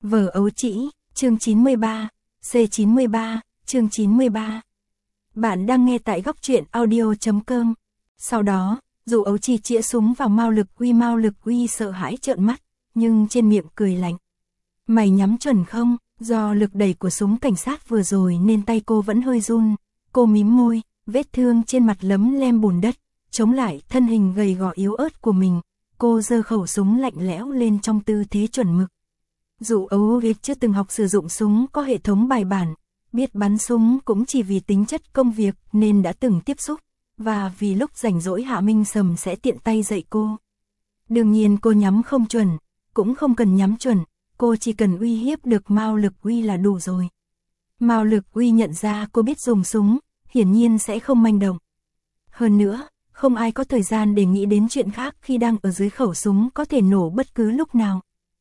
Vở ấu trĩ, chương 93, C93, chương 93. Bạn đang nghe tại góc truyện audio.com. Sau đó, dù ấu trì chĩa súng vào Mao Lực Uy sợ hãi trợn mắt, nhưng trên miệng cười lạnh. Mày nhắm chuẩn không? Do lực đẩy của súng cảnh sát vừa rồi nên tay cô vẫn hơi run. Cô mím môi, vết thương trên mặt lấm lem bùn đất, chống lại thân hình gầy gò yếu ớt của mình. Cô giơ khẩu súng lạnh lẽo lên trong tư thế chuẩn mực. Dù ấu trì chưa từng học sử dụng súng có hệ thống bài bản, biết bắn súng cũng chỉ vì tính chất công việc nên đã từng tiếp xúc, và vì lúc rảnh rỗi Hạ Minh Sầm sẽ tiện tay dạy cô. Đương nhiên cô nhắm không chuẩn, cũng không cần nhắm chuẩn, cô chỉ cần uy hiếp được Mao Lực Uy là đủ rồi. Mao Lực Uy nhận ra cô biết dùng súng, hiển nhiên sẽ không manh động. Hơn nữa, không ai có thời gian để nghĩ đến chuyện khác khi đang ở dưới khẩu súng có thể nổ bất cứ lúc nào.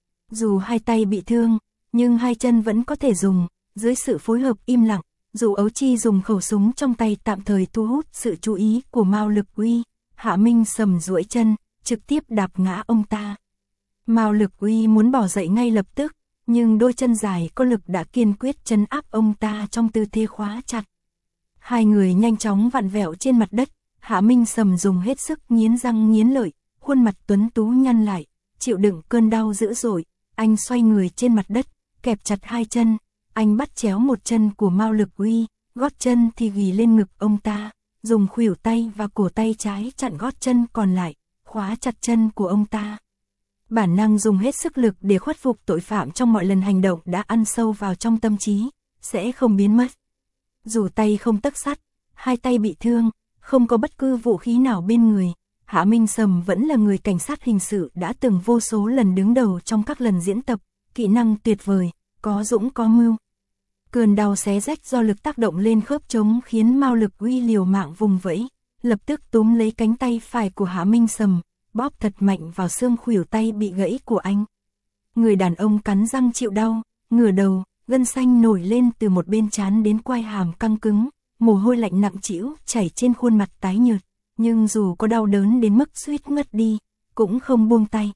Dù hai tay bị thương, nhưng hai chân vẫn có thể dùng, dưới sự phối hợp im lặng, dù ấu chi dùng khẩu súng trong tay tạm thời thu hút sự chú ý của Mao Lực Uy, Hạ Minh Sầm duỗi chân, trực tiếp đạp ngã ông ta. Mao Lực Uy muốn bỏ dậy ngay lập tức, nhưng đôi chân dài có lực đã kiên quyết trấn áp ông ta trong tư thế khóa chặt. Hai người nhanh chóng vặn vẹo trên mặt đất, Hạ Minh Sầm dùng hết sức nghiến răng nghiến lợi, khuôn mặt tuấn tú nhăn lại, chịu đựng cơn đau dữ dội, anh xoay người trên mặt đất, kẹp chặt hai chân, anh bắt chéo một chân của Mao Lực Uy, gót chân thì ghì lên ngực ông ta, dùng khuỷu tay và cổ tay trái chặn gót chân còn lại, khóa chặt chân của ông ta. Bản năng dùng hết sức lực để khuất phục tội phạm trong mọi lần hành động đã ăn sâu vào trong tâm trí, sẽ không biến mất. Dù tay không tấc sắt, hai tay bị thương, không có bất cứ vũ khí nào bên người, Hạ Minh Sầm vẫn là người cảnh sát hình sự đã từng vô số lần đứng đầu trong các lần diễn tập, kỹ năng tuyệt vời, có dũng có mưu. Cơn đau xé rách do lực tác động lên khớp trống khiến Mao Lực Uy liều mạng vùng vẫy, lập tức túm lấy cánh tay phải của Hạ Minh Sầm, bóp thật mạnh vào xương khuỷu tay bị gãy của anh. Người đàn ông cắn răng chịu đau, ngửa đầu, gân xanh nổi lên từ một bên trán đến quai hàm căng cứng, mồ hôi lạnh nặng trĩu chảy trên khuôn mặt tái nhợt, nhưng dù có đau đớn đến mức suýt ngất đi, cũng không buông tay.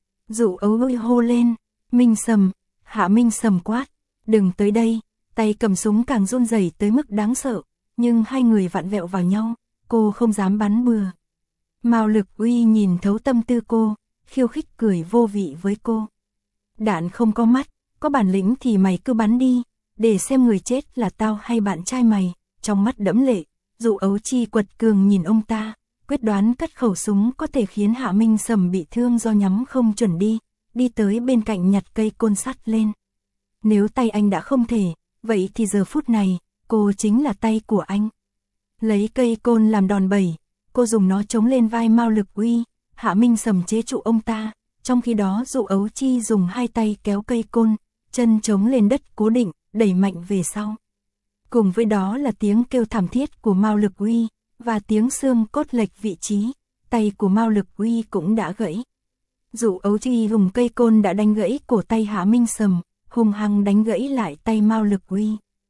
Dụ ấu hô lên, Minh Sầm, Hạ Minh Sầm quát, đừng tới đây, tay cầm súng càng run rẩy tới mức đáng sợ, nhưng hai người vặn vẹo vào nhau, cô không dám bắn bừa. Mao Lực Uy nhìn thấu tâm tư cô, khiêu khích cười vô vị với cô. Đạn không có mắt, có bản lĩnh thì mày cứ bắn đi, để xem người chết là tao hay bạn trai mày. Trong mắt đẫm lệ, Dụ ấu chi quật cường nhìn ông ta, quyết đoán cất khẩu súng có thể khiến Hạ Minh Sầm bị thương do nhắm không chuẩn đi tới bên cạnh nhặt cây côn sắt lên. Nếu tay anh đã không thể, vậy thì giờ phút này, cô chính là tay của anh. Lấy cây côn làm đòn bẩy, cô dùng nó chống lên vai Mao Lực Uy, Hạ Minh Sầm chế trụ ông ta, trong khi đó Dụ ấu chi dùng hai tay kéo cây côn, chân chống lên đất cố định, đẩy mạnh về sau. Cùng với đó là tiếng kêu thảm thiết của Mao Lực Uy, và tiếng xương cốt lệch vị trí, tay của Mao Lực Uy cũng đã gãy. Dụ ấu chi dùng cây côn đã đánh gãy cổ tay Hạ Minh Sầm, hung hăng đánh gãy lại tay Mao Lực Uy.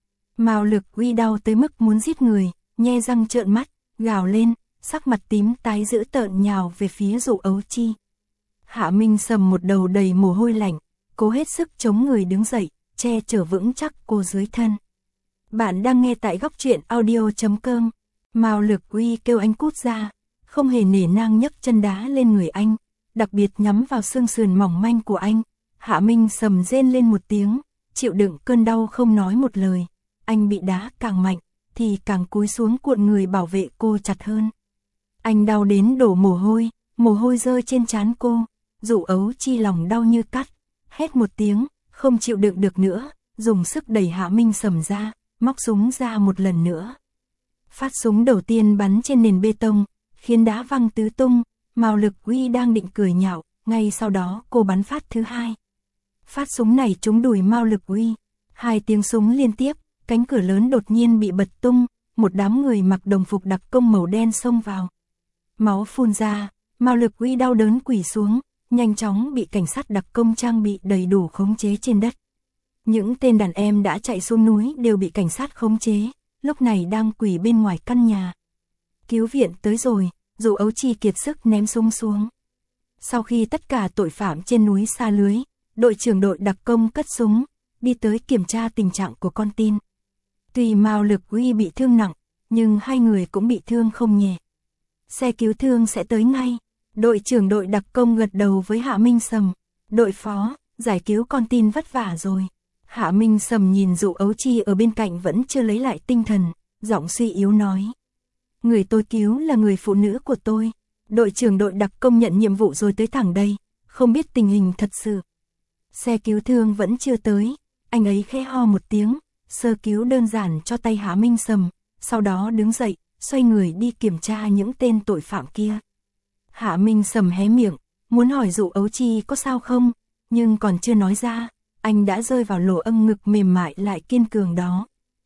Mao Lực Uy đau tới mức muốn giết người, nhe răng trợn mắt, gào lên, sắc mặt tím tái dữ tợn nhào về phía Dụ ấu chi. Hạ Minh Sầm một đầu đầy mồ hôi lạnh, cố hết sức chống người đứng dậy, che chở vững chắc cô dưới thân. Bạn đang nghe tại góc truyện audio.com. Mao Lực Uy kêu anh cút ra, không hề nể nang nhấc chân đá lên người anh, đặc biệt nhắm vào xương sườn mỏng manh của anh. Hạ Minh Sầm rên lên một tiếng, chịu đựng cơn đau không nói một lời. Anh bị đá càng mạnh, thì càng cúi xuống cuộn người bảo vệ cô chặt hơn. Anh đau đến đổ mồ hôi rơi trên trán cô. Dụ ấu chi lòng đau như cắt, hét một tiếng, không chịu đựng được nữa, dùng sức đẩy Hạ Minh Sầm ra, móc súng ra một lần nữa. Phát súng đầu tiên bắn trên nền bê tông, khiến đá văng tứ tung. Mao Lực Uy đang định cười nhạo, ngay sau đó cô bắn phát thứ hai. Phát súng này trúng đùi Mao Lực Uy, hai tiếng súng liên tiếp, cánh cửa lớn đột nhiên bị bật tung, một đám người mặc đồng phục đặc công màu đen xông vào. Máu phun ra, Mao Lực Uy đau đớn quỳ xuống, nhanh chóng bị cảnh sát đặc công trang bị đầy đủ khống chế trên đất. Những tên đàn em đã chạy xuống núi đều bị cảnh sát khống chế, lúc này đang quỳ bên ngoài căn nhà. Cứu viện tới rồi, Dụ ấu chi kiệt sức ném súng xuống. Sau khi tất cả tội phạm trên núi xa lưới, đội trưởng đội đặc công cất súng, đi tới kiểm tra tình trạng của con tin. Tuy Mao Lực Uy bị thương nặng, nhưng hai người cũng bị thương không nhẹ. Xe cứu thương sẽ tới ngay. Đội trưởng đội đặc công gật đầu với Hạ Minh Sầm. Đội phó, giải cứu con tin vất vả rồi. Hạ Minh Sầm nhìn Dụ Ấu Chi ở bên cạnh vẫn chưa lấy lại tinh thần, giọng suy yếu nói. Người tôi cứu là người phụ nữ của tôi. Đội trưởng đội đặc công nhận nhiệm vụ rồi tới thẳng đây, không biết tình hình thật sự. Xe cứu thương vẫn chưa tới, anh ấy khẽ ho một tiếng, sơ cứu đơn giản cho tay Hạ Minh Sầm, sau đó đứng dậy, xoay người đi kiểm tra những tên tội phạm kia. Hạ Minh Sầm hé miệng, muốn hỏi Dụ Ấu Chi có sao không, nhưng còn chưa nói ra, anh đã rơi vào lỗ âm ngực mềm mại lại kiên cường đó.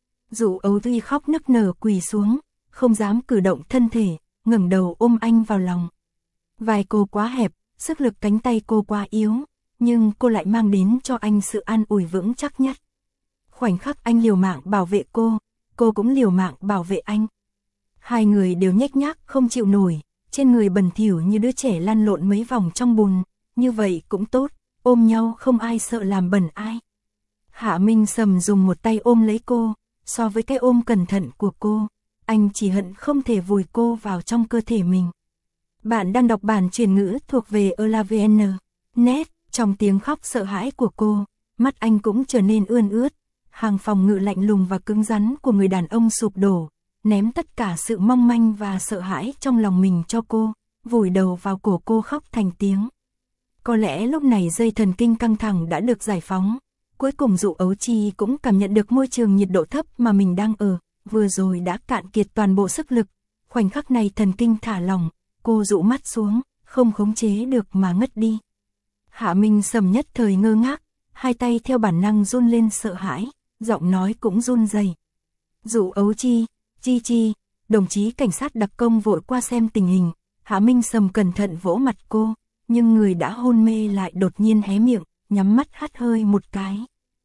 Dụ Ấu Chi khóc nức nở quỳ xuống, không dám cử động thân thể, ngẩng đầu ôm anh vào lòng. Vai cô quá hẹp, sức lực cánh tay cô quá yếu, nhưng cô lại mang đến cho anh sự an ủi vững chắc nhất. Khoảnh khắc anh liều mạng bảo vệ cô cũng liều mạng bảo vệ anh. Hai người đều nhếch nhác không chịu nổi, trên người bẩn thỉu như đứa trẻ lăn lộn mấy vòng trong bùn, như vậy cũng tốt, ôm nhau không ai sợ làm bẩn ai. Hạ Minh Sầm dùng một tay ôm lấy cô, so với cái ôm cẩn thận của cô, anh chỉ hận không thể vùi cô vào trong cơ thể mình. Bạn đang đọc bản truyền ngữ thuộc về ELAVN.net, trong tiếng khóc sợ hãi của cô, mắt anh cũng trở nên ươn ướt, hàng phòng ngự lạnh lùng và cứng rắn của người đàn ông sụp đổ, ném tất cả sự mong manh và sợ hãi trong lòng mình cho cô, vùi đầu vào cổ cô khóc thành tiếng. Có lẽ lúc này dây thần kinh căng thẳng đã được giải phóng, cuối cùng Dụ Ấu Chi cũng cảm nhận được môi trường nhiệt độ thấp mà mình đang ở, vừa rồi đã cạn kiệt toàn bộ sức lực, khoảnh khắc này thần kinh thả lỏng, cô dụ mắt xuống, không khống chế được mà ngất đi. Hạ Minh Sầm nhất thời ngơ ngác, hai tay theo bản năng run lên sợ hãi, giọng nói cũng run rẩy. Dụ Ấu Chi, Chi, đồng chí cảnh sát đặc công vội qua xem tình hình, Hạ Minh Sầm cẩn thận vỗ mặt cô, nhưng người đã hôn mê lại đột nhiên hé miệng, nhắm mắt hắt hơi một cái.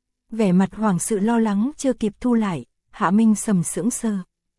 Vẻ mặt hoảng sự lo lắng chưa kịp thu lại, Hạ Minh Sầm sững sờ.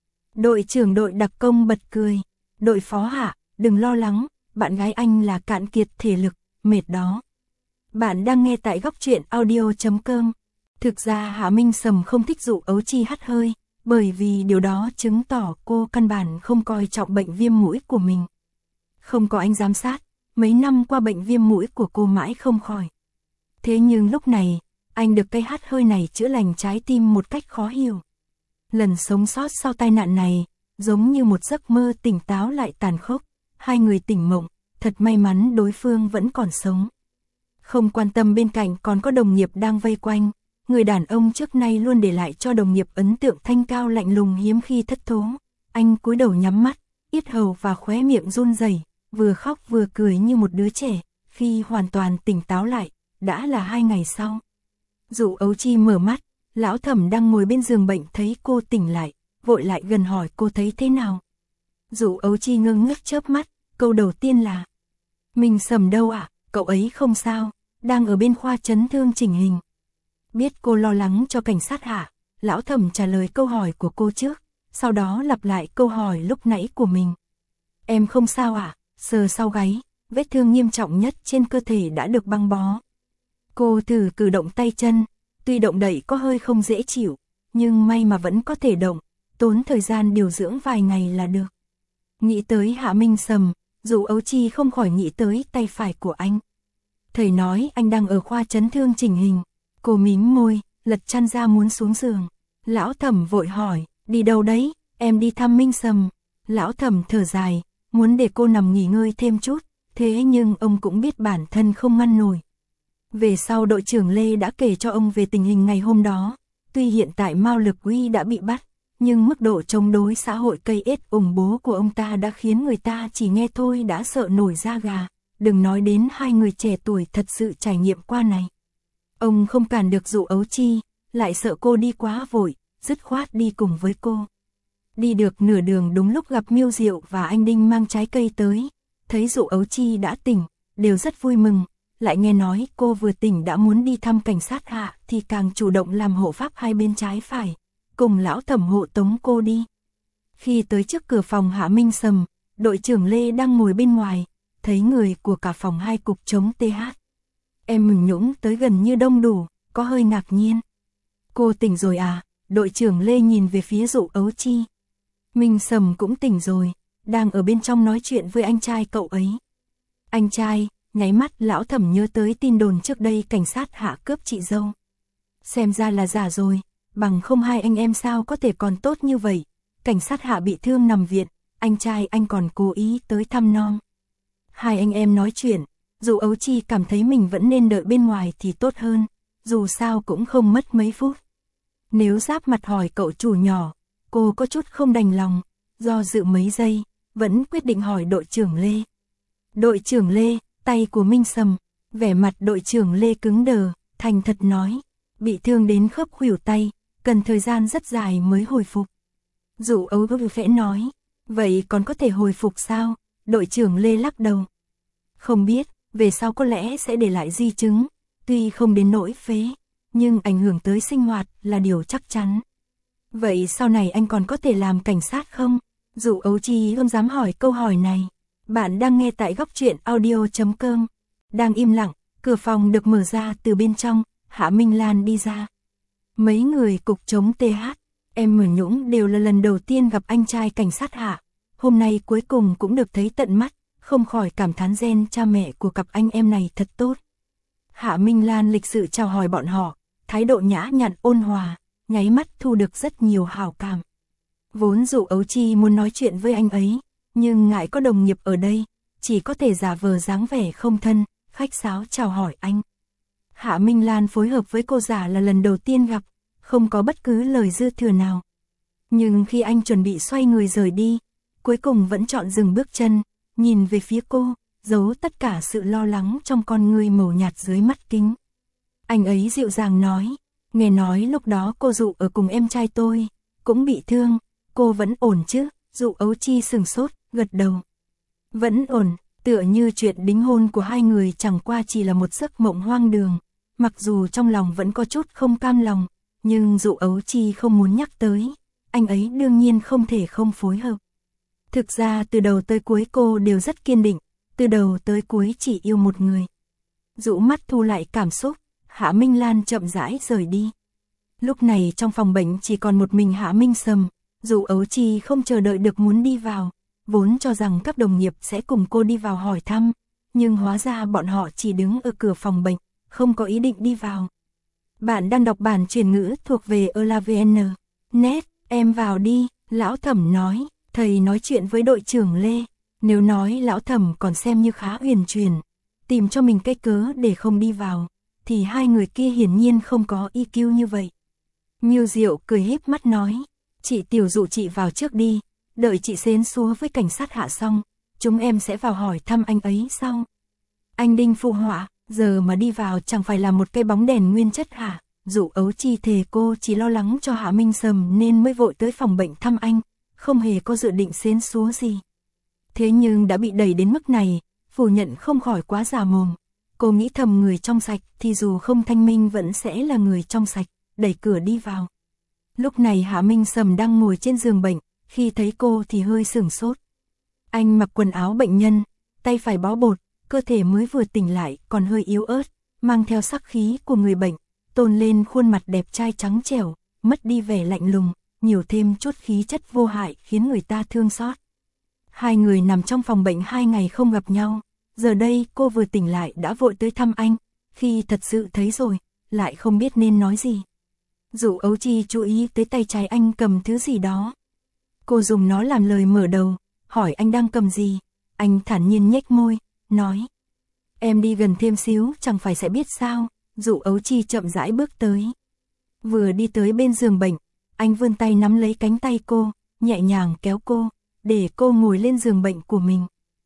Đội trưởng đội đặc công bật cười, đội phó Hạ, đừng lo lắng, bạn gái anh là cạn kiệt thể lực, mệt đó. Bạn đang nghe tại góc truyện audio.com. Thực ra Hạ Minh Sầm không thích Dụ Ấu Chi hắt hơi, bởi vì điều đó chứng tỏ cô căn bản không coi trọng bệnh viêm mũi của mình. Không có anh giám sát, mấy năm qua bệnh viêm mũi của cô mãi không khỏi. Thế nhưng lúc này, anh được cây hắt hơi này chữa lành trái tim một cách khó hiểu. Lần sống sót sau tai nạn này, giống như một giấc mơ tỉnh táo lại tàn khốc, hai người tỉnh mộng, thật may mắn đối phương vẫn còn sống. Không quan tâm bên cạnh còn có đồng nghiệp đang vây quanh, người đàn ông trước nay luôn để lại cho đồng nghiệp ấn tượng thanh cao lạnh lùng hiếm khi thất thố. Anh cúi đầu nhắm mắt, yết hầu và khóe miệng run rẩy, vừa khóc vừa cười như một đứa trẻ, khi hoàn toàn tỉnh táo lại, đã là 2 ngày sau. Dụ Ấu Chi mở mắt, lão Thẩm đang ngồi bên giường bệnh thấy cô tỉnh lại, vội lại gần hỏi cô thấy thế nào. Dụ Ấu Chi ngơ ngác chớp mắt, câu đầu tiên là: Minh Sầm đâu ạ, cậu ấy không sao, đang ở bên khoa chấn thương chỉnh hình. Biết cô lo lắng cho cảnh sát Hạ, lão Thẩm trả lời câu hỏi của cô trước, sau đó lặp lại câu hỏi lúc nãy của mình. Em không sao ạ, sờ sau gáy, vết thương nghiêm trọng nhất trên cơ thể đã được băng bó. Cô thử cử động tay chân, tuy động đậy có hơi không dễ chịu, nhưng may mà vẫn có thể động, tốn thời gian điều dưỡng vài ngày là được. Nghĩ tới Hạ Minh Sầm, Dụ Ấu Chi không khỏi nghĩ tới tay phải của anh. Thầy nói anh đang ở khoa chấn thương chỉnh hình. Cô mím môi, lật chăn ra muốn xuống giường. Lão Thẩm vội hỏi, đi đâu đấy? Em đi thăm Minh Sầm. Lão Thẩm thở dài, muốn để cô nằm nghỉ ngơi thêm chút, thế nhưng ông cũng biết bản thân không ngăn nổi. Về sau đội trưởng Lê đã kể cho ông về tình hình ngày hôm đó. Tuy hiện tại Mao Lực Uy đã bị bắt, nhưng mức độ chống đối xã hội cây ết ủng bố của ông ta đã khiến người ta chỉ nghe thôi đã sợ nổi da gà. Đừng nói đến hai người trẻ tuổi thật sự trải nghiệm qua này. Ông không cản được Dụ Ấu Chi, lại sợ cô đi quá vội, dứt khoát đi cùng với cô. Đi được nửa đường đúng lúc gặp Miêu Diệu và anh Đinh mang trái cây tới, thấy Dụ Ấu Chi đã tỉnh, đều rất vui mừng, lại nghe nói cô vừa tỉnh đã muốn đi thăm cảnh sát Hạ thì càng chủ động làm hộ pháp hai bên trái phải, cùng lão Thẩm hộ tống cô đi. Khi tới trước cửa phòng Hạ Minh Sầm, đội trưởng Lê đang ngồi bên ngoài, thấy người của cả phòng 2 cục chống TH. Em mừng nhũng tới gần như đông đủ, có hơi ngạc nhiên. Cô tỉnh rồi à? Đội trưởng Lê nhìn về phía Dụ Ấu Chi. Minh Sầm cũng tỉnh rồi, đang ở bên trong nói chuyện với anh trai cậu ấy. Anh trai, nháy mắt Lão Thẩm nhớ tới tin đồn trước đây cảnh sát hạ cướp chị dâu. Xem ra là giả rồi, bằng không hai anh em sao có thể còn tốt như vậy. Cảnh sát hạ bị thương nằm viện, anh trai anh còn cố ý tới thăm nom. Hai anh em nói chuyện, Dụ Ấu Chi cảm thấy mình vẫn nên đợi bên ngoài thì tốt hơn, dù sao cũng không mất mấy phút. Nếu giáp mặt hỏi cậu chủ nhỏ, cô có chút không đành lòng, do dự mấy giây, vẫn quyết định hỏi đội trưởng Lê. Đội trưởng Lê, tay của Minh Sầm, vẻ mặt đội trưởng Lê cứng đờ, thành thật nói, bị thương đến khớp khuỷu tay, cần thời gian rất dài mới hồi phục. Dụ Ấu khẽ nói, vậy còn có thể hồi phục sao? Đội trưởng Lê lắc đầu. Không biết, về sau có lẽ sẽ để lại di chứng, tuy không đến nỗi phế, nhưng ảnh hưởng tới sinh hoạt là điều chắc chắn. Vậy sau này anh còn có thể làm cảnh sát không? Dụ Ấu Chi không dám hỏi câu hỏi này. Bạn đang nghe tại góc truyện audio.com. Đang im lặng, cửa phòng được mở ra từ bên trong, Hạ Minh Lan đi ra. Mấy người cục chống TH, em Mở Nhũng đều là lần đầu tiên gặp anh trai cảnh sát Hạ. Hôm nay cuối cùng cũng được thấy tận mắt, không khỏi cảm thán gen cha mẹ của cặp anh em này thật tốt. Hạ Minh Lan lịch sự chào hỏi bọn họ, thái độ nhã nhặn ôn hòa, nháy mắt thu được rất nhiều hảo cảm. Vốn Dụ Ấu Chi muốn nói chuyện với anh ấy, nhưng ngại có đồng nghiệp ở đây, chỉ có thể giả vờ dáng vẻ không thân, khách sáo chào hỏi anh. Hạ Minh Lan phối hợp với cô giả là lần đầu tiên gặp, không có bất cứ lời dư thừa nào. Nhưng khi anh chuẩn bị xoay người rời đi, cuối cùng vẫn chọn dừng bước chân, nhìn về phía cô, giấu tất cả sự lo lắng trong con ngươi màu nhạt dưới mắt kính. Anh ấy dịu dàng nói, nghe nói lúc đó cô Dụ ở cùng em trai tôi, cũng bị thương, cô vẫn ổn chứ? Dụ Ấu Chi sừng sốt, gật đầu. Vẫn ổn, tựa như chuyện đính hôn của hai người chẳng qua chỉ là một giấc mộng hoang đường. Mặc dù trong lòng vẫn có chút không cam lòng, nhưng Dụ Ấu Chi không muốn nhắc tới, anh ấy đương nhiên không thể không phối hợp. Thực ra từ đầu tới cuối cô đều rất kiên định, từ đầu tới cuối chỉ yêu một người. Dụ mắt thu lại cảm xúc, Hạ Minh Lan chậm rãi rời đi. Lúc này trong phòng bệnh chỉ còn một mình Hạ Minh Sầm, Dụ Ấu Chi không chờ đợi được muốn đi vào, vốn cho rằng các đồng nghiệp sẽ cùng cô đi vào hỏi thăm, nhưng hóa ra bọn họ chỉ đứng ở cửa phòng bệnh, không có ý định đi vào. Bạn đang đọc bản truyền ngữ thuộc về ELAVN. Net, em vào đi, Lão Thẩm nói, thầy nói chuyện với đội trưởng Lê, nếu nói Lão Thẩm còn xem như khá huyền truyền, tìm cho mình cái cớ để không đi vào, thì hai người kia hiển nhiên không có EQ như vậy. Miêu Diệu cười híp mắt nói, chị Tiểu Dụ chị vào trước đi, đợi chị xến xúa với cảnh sát Hạ xong, chúng em sẽ vào hỏi thăm anh ấy sau. Anh Đinh phụ họa, giờ mà đi vào chẳng phải là một cây bóng đèn nguyên chất hả? Dụ Ấu Chi thề cô chỉ lo lắng cho Hạ Minh Sầm nên mới vội tới phòng bệnh thăm anh, không hề có dự định xến xúa gì. Thế nhưng đã bị đẩy đến mức này, phủ nhận không khỏi quá già mồm. Cô nghĩ thầm người trong sạch thì dù không thanh minh vẫn sẽ là người trong sạch, đẩy cửa đi vào. Lúc này Hạ Minh Sầm đang ngồi trên giường bệnh, khi thấy cô thì hơi sửng sốt. Anh mặc quần áo bệnh nhân, tay phải bó bột, cơ thể mới vừa tỉnh lại còn hơi yếu ớt, mang theo sắc khí của người bệnh, tôn lên khuôn mặt đẹp trai trắng trẻo, mất đi vẻ lạnh lùng, nhiều thêm chút khí chất vô hại khiến người ta thương xót. Hai người nằm trong phòng bệnh 2 ngày không gặp nhau, giờ đây cô vừa tỉnh lại đã vội tới thăm anh, khi thật sự thấy rồi, lại không biết nên nói gì. Dụ Ấu Chi chú ý tới tay trái anh cầm thứ gì đó. Cô dùng nó làm lời mở đầu, hỏi anh đang cầm gì. Anh thản nhiên nhếch môi, nói, em đi gần thêm xíu chẳng phải sẽ biết sao. Dụ Ấu Chi chậm rãi bước tới. Vừa đi tới bên giường bệnh, anh vươn tay nắm lấy cánh tay cô, nhẹ nhàng kéo cô, để cô ngồi lên giường bệnh của mình.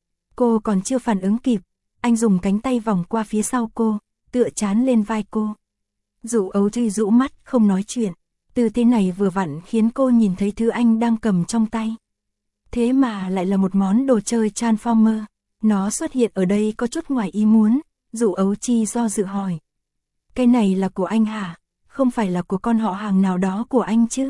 Cô còn chưa phản ứng kịp, anh dùng cánh tay vòng qua phía sau cô, tựa trán lên vai cô. Dụ Ấu Chi rũ mắt không nói chuyện, tư thế này vừa vặn khiến cô nhìn thấy thứ anh đang cầm trong tay. Thế mà lại là một món đồ chơi Transformer, nó xuất hiện ở đây có chút ngoài ý muốn. Dụ Ấu Chi do dự hỏi, cái này là của anh hả? Không phải là của con họ hàng nào đó của anh chứ?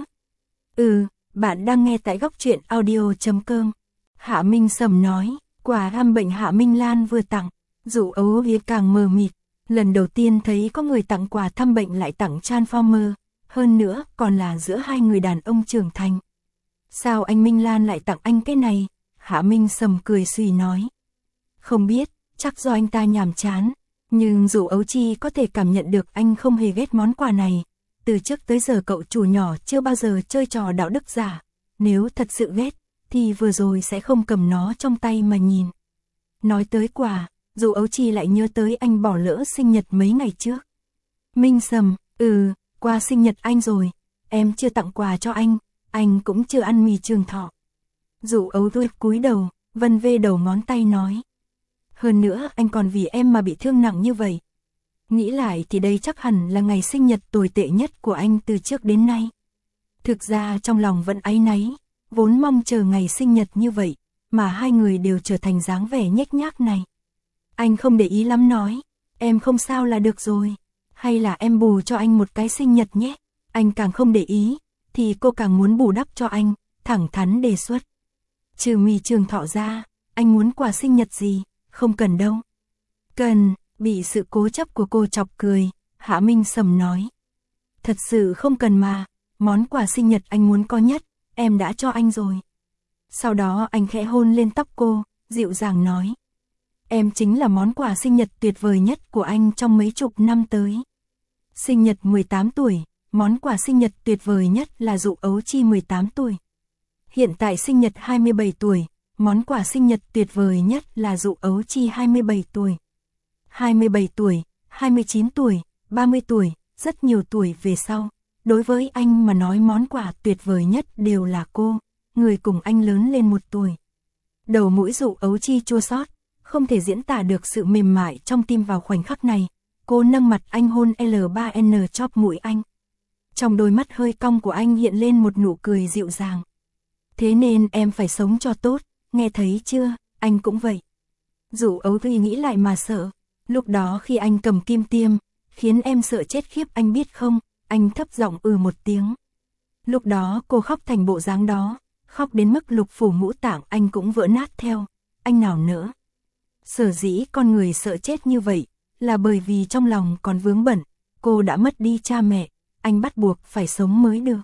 Bạn đang nghe tại góc truyện audio.com. Hạ Minh Sầm nói, quà thăm bệnh Hạ Minh Lan vừa tặng. Dụ Ấu Chi càng mờ mịt, Lần đầu tiên thấy có người tặng quà thăm bệnh lại tặng Transformer, hơn nữa còn là giữa hai người đàn ông trưởng thành. Sao anh Minh Lan lại tặng anh cái này? Hạ Minh Sầm cười xùy nói. Không biết, chắc do anh ta nhàm chán, nhưng dù Ấu Chi có thể cảm nhận được anh không hề ghét món quà này. Từ trước tới giờ cậu chủ nhỏ chưa bao giờ chơi trò đạo đức giả, nếu thật sự ghét, thì vừa rồi sẽ không cầm nó trong tay mà nhìn. Nói tới quà, dù Ấu Chi lại nhớ tới anh bỏ lỡ sinh nhật mấy ngày trước. Minh Sầm, qua sinh nhật anh rồi, em chưa tặng quà cho anh cũng chưa ăn mì Trường Thọ. Dù Ấu Chi cúi đầu, vân vê đầu ngón tay nói. Hơn nữa anh còn vì em mà bị thương nặng như vậy. Nghĩ lại thì đây chắc hẳn là ngày sinh nhật tồi tệ nhất của anh từ trước đến nay. Thực ra trong lòng vẫn áy náy, vốn mong chờ ngày sinh nhật như vậy, mà hai người đều trở thành dáng vẻ nhếch nhác này. Anh không để ý lắm nói, em không sao là được rồi, hay là em bù cho anh một cái sinh nhật nhé. Anh càng không để ý, thì cô càng muốn bù đắp cho anh, thẳng thắn đề xuất. Trừ mì Trường Thọ ra, anh muốn quà sinh nhật gì, không cần đâu. Cần, bị sự cố chấp của cô chọc cười, Hạ Minh Sầm nói. Thật sự không cần mà, món quà sinh nhật anh muốn có nhất, em đã cho anh rồi. Sau đó anh khẽ hôn lên tóc cô, dịu dàng nói. Em chính là món quà sinh nhật tuyệt vời nhất của anh trong mấy chục năm tới. Sinh nhật 18 tuổi, món quà sinh nhật tuyệt vời nhất là dụ Ấu Chi 18 tuổi. Hiện tại sinh nhật 27 tuổi, món quà sinh nhật tuyệt vời nhất là dụ Ấu Chi 27 tuổi. 27 tuổi, 29 tuổi, 30 tuổi, rất nhiều tuổi về sau. Đối với anh mà nói món quà tuyệt vời nhất đều là cô, người cùng anh lớn lên một tuổi. Đầu mũi dụ Ấu Chi chua xót, không thể diễn tả được sự mềm mại trong tim vào khoảnh khắc này. Cô nâng mặt anh hôn L3N chóp mũi anh. Trong đôi mắt hơi cong của anh hiện lên một nụ cười dịu dàng. Thế nên em phải sống cho tốt, nghe thấy chưa, anh cũng vậy. Dụ Ấu Chi nghĩ lại mà sợ. Lúc đó khi anh cầm kim tiêm, khiến em sợ chết khiếp anh biết không, anh thấp giọng một tiếng. Lúc đó cô khóc thành bộ dáng đó, khóc đến mức lục phủ ngũ tạng anh cũng vỡ nát theo, anh nào nỡ. Sở dĩ con người sợ chết như vậy, là bởi vì trong lòng còn vướng bận, cô đã mất đi cha mẹ, anh bắt buộc phải sống mới được.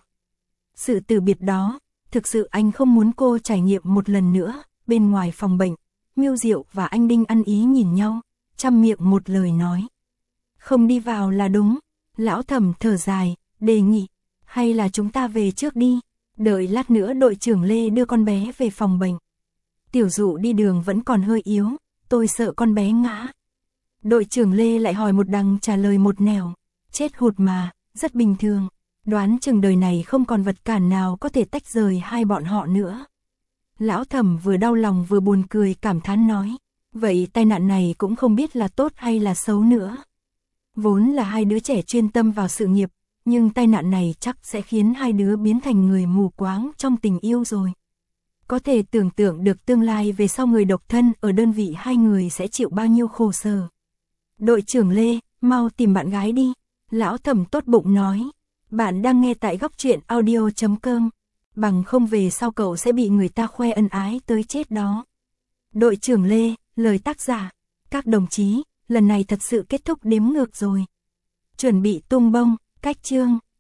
Sự từ biệt đó, thực sự anh không muốn cô trải nghiệm một lần nữa. Bên ngoài phòng bệnh, Miêu Diệu và anh Đinh ăn ý nhìn nhau, chăm miệng một lời nói. Không đi vào là đúng. Lão Thẩm thở dài, đề nghị, hay là chúng ta về trước đi, đợi lát nữa đội trưởng Lê đưa con bé về phòng bệnh. Tiểu Dụ đi đường vẫn còn hơi yếu, tôi sợ con bé ngã. Đội trưởng Lê lại hỏi một đằng trả lời một nẻo, chết hụt mà, rất bình thường, đoán chừng đời này không còn vật cản nào có thể tách rời hai bọn họ nữa. Lão Thẩm vừa đau lòng vừa buồn cười cảm thán nói, vậy tai nạn này cũng không biết là tốt hay là xấu nữa. Vốn là hai đứa trẻ chuyên tâm vào sự nghiệp, nhưng tai nạn này chắc sẽ khiến hai đứa biến thành người mù quáng trong tình yêu rồi. Có thể tưởng tượng được tương lai về sau người độc thân ở đơn vị hai người sẽ chịu bao nhiêu khổ sở. Đội trưởng Lê, mau tìm bạn gái đi. Lão Thẩm tốt bụng nói. Bạn đang nghe tại góc truyện audio.com. Bằng không về sau cậu sẽ bị người ta khoe ân ái tới chết đó. Đội trưởng Lê, lời tác giả. Các đồng chí, lần này thật sự kết thúc đếm ngược rồi. Chuẩn bị tung bông, cách chương.